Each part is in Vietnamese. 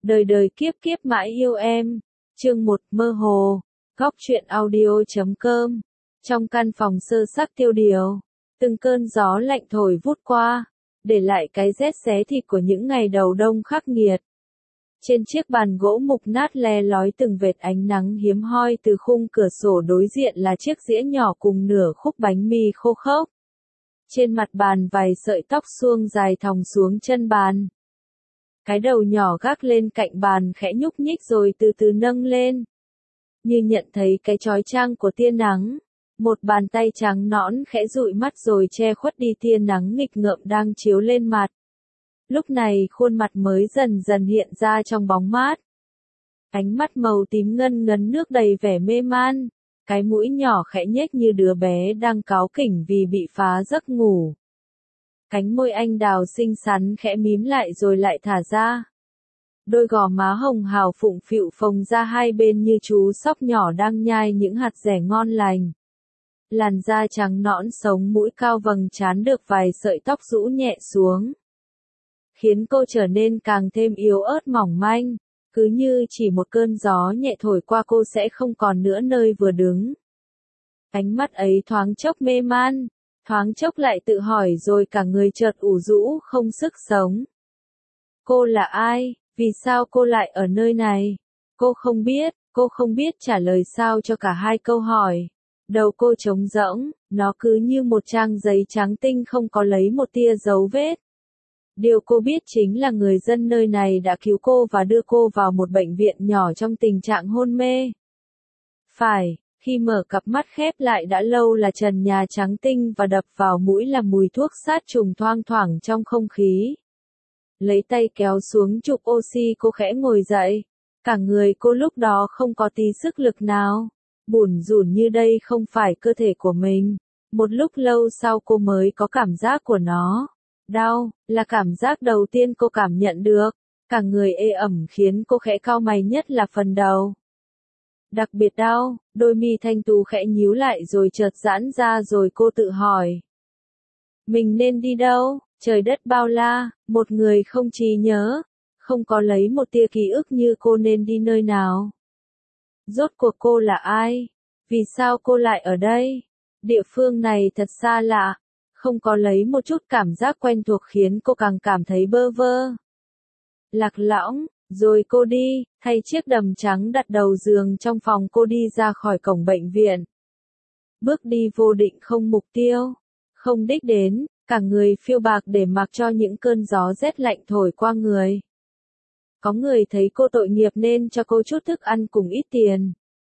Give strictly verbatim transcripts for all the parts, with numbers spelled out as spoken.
Đời đời kiếp kiếp mãi yêu em. Chương một Mơ hồ. Góc truyện audio.com. Trong căn phòng sơ sắc tiêu điều, từng cơn gió lạnh thổi vút qua, để lại cái rét xé thịt của những ngày đầu đông khắc nghiệt. Trên chiếc bàn gỗ mục nát le lói từng vệt ánh nắng hiếm hoi từ khung cửa sổ đối diện là chiếc dĩa nhỏ cùng nửa khúc bánh mì khô khốc. Trên mặt bàn vài sợi tóc suông dài thòng xuống chân bàn. Cái đầu nhỏ gác lên cạnh bàn khẽ nhúc nhích rồi từ từ nâng lên. Như nhận thấy cái chói chang của tia nắng, một bàn tay trắng nõn khẽ dụi mắt rồi che khuất đi tia nắng nghịch ngợm đang chiếu lên mặt. Lúc này khuôn mặt mới dần dần hiện ra trong bóng mát. Ánh mắt màu tím ngân ngấn nước đầy vẻ mê man, cái mũi nhỏ khẽ nhếch như đứa bé đang cáu kỉnh vì bị phá giấc ngủ. Cánh môi anh đào xinh xắn khẽ mím lại rồi lại thả ra. Đôi gò má hồng hào phụng phịu phồng ra hai bên như chú sóc nhỏ đang nhai những hạt dẻ ngon lành. Làn da trắng nõn sống mũi cao vầng trán được vài sợi tóc rũ nhẹ xuống, khiến cô trở nên càng thêm yếu ớt mỏng manh, cứ như chỉ một cơn gió nhẹ thổi qua cô sẽ không còn nữa nơi vừa đứng. Ánh mắt ấy thoáng chốc mê man, thoáng chốc lại tự hỏi rồi cả người chợt ủ rũ không sức sống. Cô là ai? Vì sao cô lại ở nơi này? Cô không biết, cô không biết trả lời sao cho cả hai câu hỏi. Đầu cô trống rỗng, nó cứ như một trang giấy trắng tinh không có lấy một tia dấu vết. Điều cô biết chính là người dân nơi này đã cứu cô và đưa cô vào một bệnh viện nhỏ trong tình trạng hôn mê. Phải, khi mở cặp mắt khép lại đã lâu là trần nhà trắng tinh và đập vào mũi là mùi thuốc sát trùng thoang thoảng trong không khí. Lấy tay kéo xuống chụp oxy cô khẽ ngồi dậy. Cả người cô lúc đó không có tí sức lực nào. Bủn rủn như đây không phải cơ thể của mình. Một lúc lâu sau cô mới có cảm giác của nó. Đau, là cảm giác đầu tiên cô cảm nhận được. Cả người ê ẩm khiến cô khẽ cau mày nhất là phần đầu. Đặc biệt đau, đôi mi thanh tú khẽ nhíu lại rồi chợt giãn ra rồi cô tự hỏi. Mình nên đi đâu? Trời đất bao la, một người không trí nhớ, không có lấy một tia ký ức như cô nên đi nơi nào. Rốt cuộc cô là ai? Vì sao cô lại ở đây? Địa phương này thật xa lạ, không có lấy một chút cảm giác quen thuộc khiến cô càng cảm thấy bơ vơ. Lạc lõng, rồi cô đi, thay chiếc đầm trắng đặt đầu giường trong phòng cô đi ra khỏi cổng bệnh viện. Bước đi vô định không mục tiêu, không đích đến. Cả người phiêu bạc để mặc cho những cơn gió rét lạnh thổi qua người. Có người thấy cô tội nghiệp nên cho cô chút thức ăn cùng ít tiền.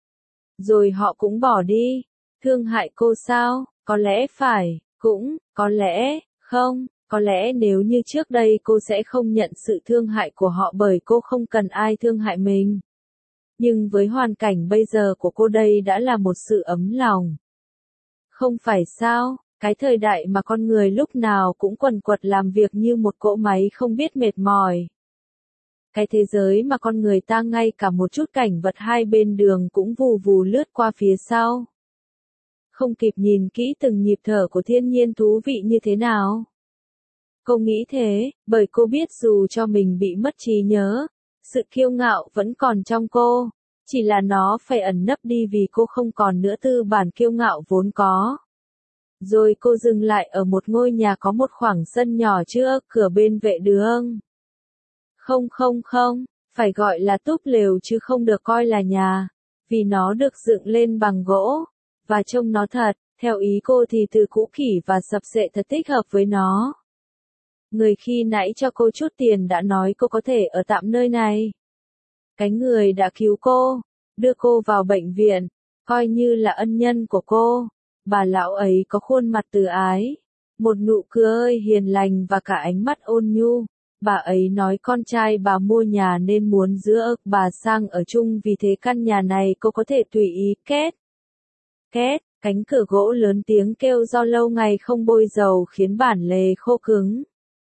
Rồi họ cũng bỏ đi. Thương hại cô sao? Có lẽ phải, cũng, có lẽ, không. Có lẽ nếu như trước đây cô sẽ không nhận sự thương hại của họ bởi cô không cần ai thương hại mình. Nhưng với hoàn cảnh bây giờ của cô đây đã là một sự ấm lòng. Không phải sao? Cái thời đại mà con người lúc nào cũng quần quật làm việc như một cỗ máy không biết mệt mỏi. Cái thế giới mà con người ta ngay cả một chút cảnh vật hai bên đường cũng vù vù lướt qua phía sau. Không kịp nhìn kỹ từng nhịp thở của thiên nhiên thú vị như thế nào. Cô nghĩ thế, bởi cô biết dù cho mình bị mất trí nhớ, sự kiêu ngạo vẫn còn trong cô. Chỉ là nó phải ẩn nấp đi vì cô không còn nữa tư bản kiêu ngạo vốn có. Rồi cô dừng lại ở một ngôi nhà có một khoảng sân nhỏ chưa cửa bên vệ đường. Không không không, phải gọi là túp lều chứ không được coi là nhà, vì nó được dựng lên bằng gỗ, và trông nó thật, theo ý cô thì từ cũ kỹ và sập xệ thật thích hợp với nó. Người khi nãy cho cô chút tiền đã nói cô có thể ở tạm nơi này. Cái người đã cứu cô, đưa cô vào bệnh viện, coi như là ân nhân của cô. Bà lão ấy có khuôn mặt từ ái, một nụ cười hiền lành và cả ánh mắt ôn nhu. Bà ấy nói con trai bà mua nhà nên muốn giữa bà sang ở chung vì thế căn nhà này cô có thể tùy ý két. Két, cánh cửa gỗ lớn tiếng kêu do lâu ngày không bôi dầu khiến bản lề khô cứng.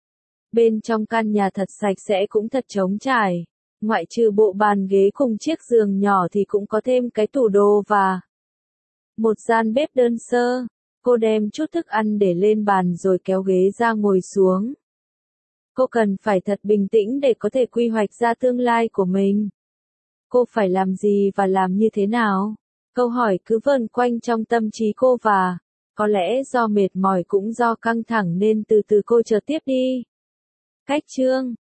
Bên trong căn nhà thật sạch sẽ cũng thật trống trải, ngoại trừ bộ bàn ghế cùng chiếc giường nhỏ thì cũng có thêm cái tủ đồ và một gian bếp đơn sơ. Cô đem chút thức ăn để lên bàn rồi kéo ghế ra ngồi xuống. Cô cần phải thật bình tĩnh để có thể quy hoạch ra tương lai của mình. Cô phải làm gì và làm như thế nào? Câu hỏi cứ vờn quanh trong tâm trí cô và, có lẽ do mệt mỏi cũng do căng thẳng nên từ từ cô chợt tiếp đi. Cách chương